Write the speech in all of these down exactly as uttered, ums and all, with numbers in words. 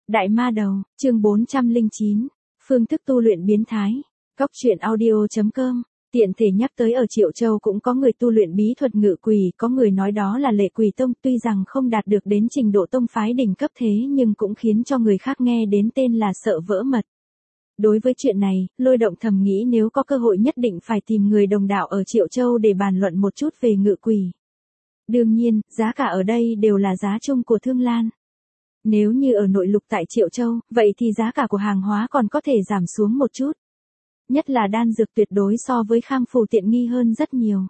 Đại ma đầu, chương bốn trăm lẻ chín, phương thức tu luyện biến thái. Cóc truyện audio chấm com, tiện thể nhắc tới ở Triệu Châu cũng có người tu luyện bí thuật ngự quỷ, có người nói đó là Lệ Quỷ Tông, tuy rằng không đạt được đến trình độ tông phái đỉnh cấp thế nhưng cũng khiến cho người khác nghe đến tên là sợ vỡ mật. Đối với chuyện này, Lôi Động thầm nghĩ nếu có cơ hội nhất định phải tìm người đồng đạo ở Triệu Châu để bàn luận một chút về ngự quỷ. Đương nhiên, giá cả ở đây đều là giá chung của Thương Lan. Nếu như ở nội lục tại Triệu Châu, vậy thì giá cả của hàng hóa còn có thể giảm xuống một chút. Nhất là đan dược tuyệt đối so với Khang Phù tiện nghi hơn rất nhiều.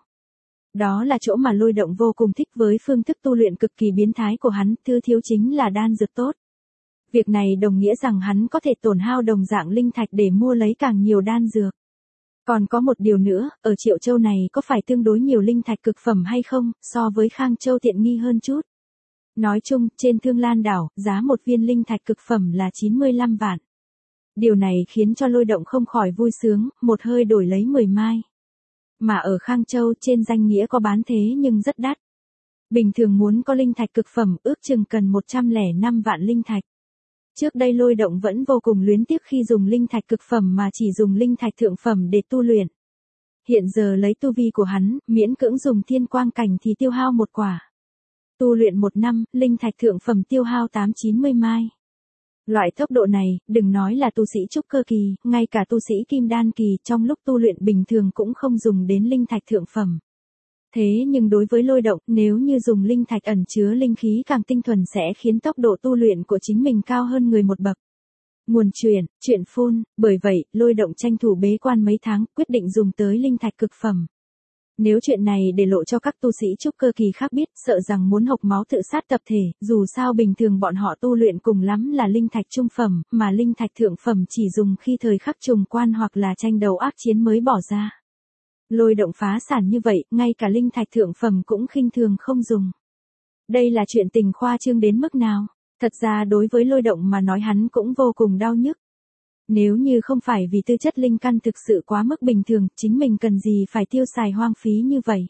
Đó là chỗ mà Lôi Động vô cùng thích với phương thức tu luyện cực kỳ biến thái của hắn, thứ thiếu chính là đan dược tốt. Việc này đồng nghĩa rằng hắn có thể tổn hao đồng dạng linh thạch để mua lấy càng nhiều đan dược. Còn có một điều nữa, ở Triệu Châu này có phải tương đối nhiều linh thạch cực phẩm hay không, so với Khang Châu tiện nghi hơn chút. Nói chung, trên Thương Lan đảo, giá một viên linh thạch cực phẩm là chín mươi lăm vạn. Điều này khiến cho Lôi Động không khỏi vui sướng, một hơi đổi lấy mười mai. Mà ở Khang Châu trên danh nghĩa có bán thế nhưng rất đắt. Bình thường muốn có linh thạch cực phẩm ước chừng cần một trăm lẻ năm vạn linh thạch. Trước đây Lôi Động vẫn vô cùng luyến tiếc khi dùng linh thạch cực phẩm mà chỉ dùng linh thạch thượng phẩm để tu luyện. Hiện giờ lấy tu vi của hắn, miễn cưỡng dùng thiên quang cảnh thì tiêu hao một quả. Tu luyện một năm, linh thạch thượng phẩm tiêu hao tám chín mươi mai. Loại tốc độ này, đừng nói là tu sĩ trúc cơ kỳ, ngay cả tu sĩ kim đan kỳ trong lúc tu luyện bình thường cũng không dùng đến linh thạch thượng phẩm. Thế nhưng đối với Lôi Động, nếu như dùng linh thạch ẩn chứa linh khí càng tinh thuần sẽ khiến tốc độ tu luyện của chính mình cao hơn người một bậc. Nguồn truyền, chuyện phun, bởi vậy, Lôi Động tranh thủ bế quan mấy tháng, quyết định dùng tới linh thạch cực phẩm. Nếu chuyện này để lộ cho các tu sĩ trúc cơ kỳ khác biết, sợ rằng muốn hộc máu tự sát tập thể, dù sao bình thường bọn họ tu luyện cùng lắm là linh thạch trung phẩm, mà linh thạch thượng phẩm chỉ dùng khi thời khắc trùng quan hoặc là tranh đấu ác chiến mới bỏ ra. Lôi Động phá sản như vậy, ngay cả linh thạch thượng phẩm cũng khinh thường không dùng. Đây là chuyện tình khoa trương đến mức nào? Thật ra đối với Lôi Động mà nói hắn cũng vô cùng đau nhức. Nếu như không phải vì tư chất linh căn thực sự quá mức bình thường, chính mình cần gì phải tiêu xài hoang phí như vậy.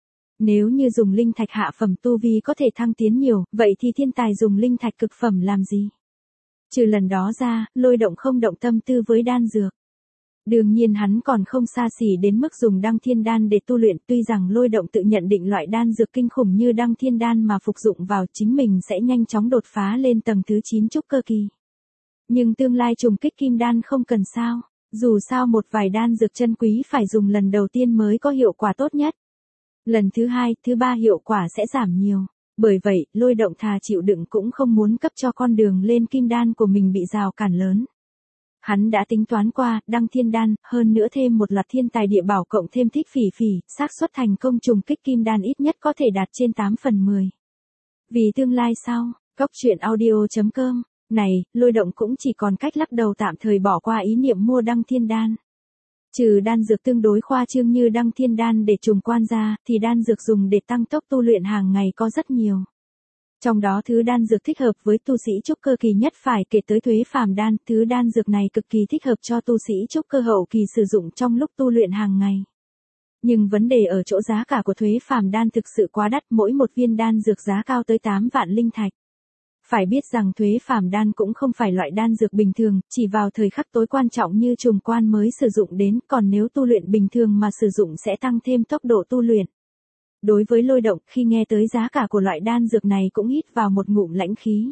Nếu như dùng linh thạch hạ phẩm tu vi có thể thăng tiến nhiều, vậy thì thiên tài dùng linh thạch cực phẩm làm gì? Trừ lần đó ra, Lôi Động không động tâm tư với đan dược. Đương nhiên hắn còn không xa xỉ đến mức dùng đăng thiên đan để tu luyện, tuy rằng Lôi Động tự nhận định loại đan dược kinh khủng như đăng thiên đan mà phục dụng vào chính mình sẽ nhanh chóng đột phá lên tầng thứ chín trúc cơ kỳ. Nhưng tương lai trùng kích kim đan không cần sao, dù sao một vài đan dược chân quý phải dùng lần đầu tiên mới có hiệu quả tốt nhất. Lần thứ hai, thứ ba hiệu quả sẽ giảm nhiều. Bởi vậy, Lôi Động thà chịu đựng cũng không muốn cấp cho con đường lên kim đan của mình bị rào cản lớn. Hắn đã tính toán qua, đăng thiên đan, hơn nữa thêm một loạt thiên tài địa bảo cộng thêm thích phỉ phỉ, xác suất thành công trùng kích kim đan ít nhất có thể đạt trên tám phần mười. Vì tương lai sau, cóc truyện audio chấm com, này, Lôi Động cũng chỉ còn cách lắc đầu tạm thời bỏ qua ý niệm mua đăng thiên đan. Trừ đan dược tương đối khoa trương như đăng thiên đan để trùng quan ra, thì đan dược dùng để tăng tốc tu luyện hàng ngày có rất nhiều. Trong đó thứ đan dược thích hợp với tu sĩ trúc cơ kỳ nhất phải kể tới Thuế Phàm đan, thứ đan dược này cực kỳ thích hợp cho tu sĩ trúc cơ hậu kỳ sử dụng trong lúc tu luyện hàng ngày. Nhưng vấn đề ở chỗ giá cả của Thuế Phàm đan thực sự quá đắt, mỗi một viên đan dược giá cao tới tám vạn linh thạch. Phải biết rằng Thuế Phàm đan cũng không phải loại đan dược bình thường, chỉ vào thời khắc tối quan trọng như trùng quan mới sử dụng đến, còn nếu tu luyện bình thường mà sử dụng sẽ tăng thêm tốc độ tu luyện. Đối với Lôi Động, khi nghe tới giá cả của loại đan dược này cũng hít vào một ngụm lãnh khí.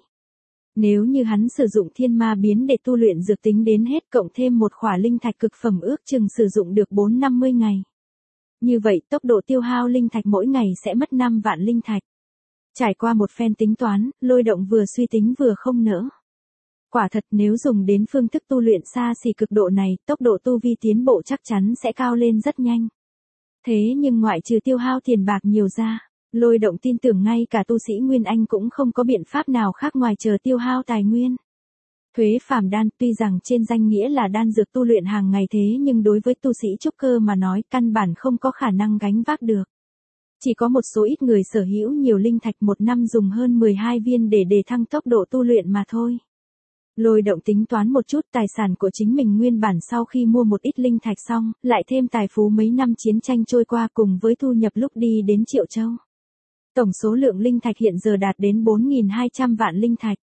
Nếu như hắn sử dụng thiên ma biến để tu luyện dược tính đến hết cộng thêm một khỏa linh thạch cực phẩm ước chừng sử dụng được bốn năm mươi ngày. Như vậy tốc độ tiêu hao linh thạch mỗi ngày sẽ mất năm vạn linh thạch. Trải qua một phen tính toán, Lôi Động vừa suy tính vừa không nỡ. Quả thật nếu dùng đến phương thức tu luyện xa xỉ cực độ này, tốc độ tu vi tiến bộ chắc chắn sẽ cao lên rất nhanh. Thế nhưng ngoại trừ tiêu hao tiền bạc nhiều ra, Lôi Động tin tưởng ngay cả tu sĩ Nguyên Anh cũng không có biện pháp nào khác ngoài chờ tiêu hao tài nguyên. Thuế Phàm đan tuy rằng trên danh nghĩa là đan dược tu luyện hàng ngày thế nhưng đối với tu sĩ trúc cơ mà nói căn bản không có khả năng gánh vác được. Chỉ có một số ít người sở hữu nhiều linh thạch một năm dùng hơn mười hai viên để đề thăng tốc độ tu luyện mà thôi. Lôi Động tính toán một chút tài sản của chính mình nguyên bản sau khi mua một ít linh thạch xong, lại thêm tài phú mấy năm chiến tranh trôi qua cùng với thu nhập lúc đi đến Triệu Châu. Tổng số lượng linh thạch hiện giờ đạt đến bốn nghìn hai trăm vạn linh thạch.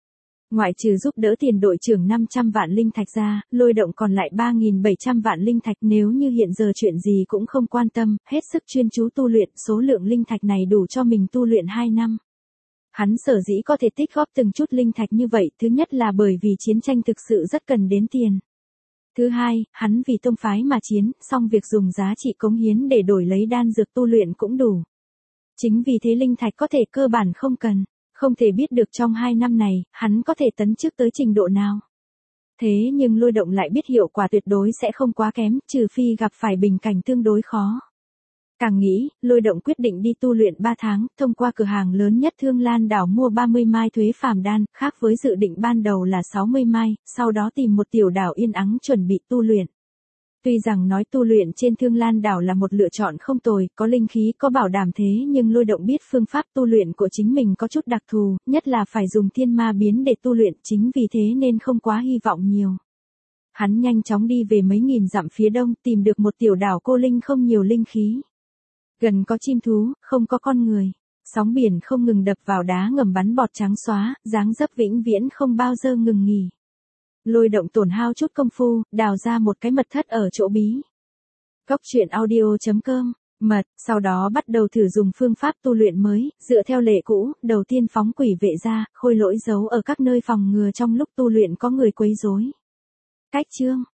Ngoại trừ giúp đỡ tiền đội trưởng năm trăm vạn linh thạch ra, Lôi Động còn lại ba nghìn bảy trăm vạn linh thạch, nếu như hiện giờ chuyện gì cũng không quan tâm, hết sức chuyên chú tu luyện, số lượng linh thạch này đủ cho mình tu luyện hai năm. Hắn sở dĩ có thể tích góp từng chút linh thạch như vậy, thứ nhất là bởi vì chiến tranh thực sự rất cần đến tiền. Thứ hai, hắn vì tông phái mà chiến, song việc dùng giá trị cống hiến để đổi lấy đan dược tu luyện cũng đủ. Chính vì thế linh thạch có thể cơ bản không cần, không thể biết được trong hai năm này, hắn có thể tấn chức tới trình độ nào. Thế nhưng Lôi Động lại biết hiệu quả tuyệt đối sẽ không quá kém, trừ phi gặp phải bình cảnh tương đối khó. Càng nghĩ, Lôi Động quyết định đi tu luyện ba tháng, thông qua cửa hàng lớn nhất Thương Lan đảo mua ba mươi mai thuế phàm đan, khác với dự định ban đầu là sáu mươi mai, sau đó tìm một tiểu đảo yên ắng chuẩn bị tu luyện. Tuy rằng nói tu luyện trên Thương Lan đảo là một lựa chọn không tồi, có linh khí có bảo đảm thế nhưng Lôi Động biết phương pháp tu luyện của chính mình có chút đặc thù, nhất là phải dùng thiên ma biến để tu luyện, chính vì thế nên không quá hy vọng nhiều. Hắn nhanh chóng đi về mấy nghìn dặm phía đông, tìm được một tiểu đảo cô linh không nhiều linh khí. Gần có chim thú, không có con người. Sóng biển không ngừng đập vào đá ngầm bắn bọt trắng xóa, dáng dấp vĩnh viễn không bao giờ ngừng nghỉ. Lôi Động tổn hao chút công phu, đào ra một cái mật thất ở chỗ bí. Cốc truyện audio chấm com, mật, sau đó bắt đầu thử dùng phương pháp tu luyện mới, dựa theo lệ cũ, đầu tiên phóng quỷ vệ ra, khôi lỗi giấu ở các nơi phòng ngừa trong lúc tu luyện có người quấy rối. Cách chương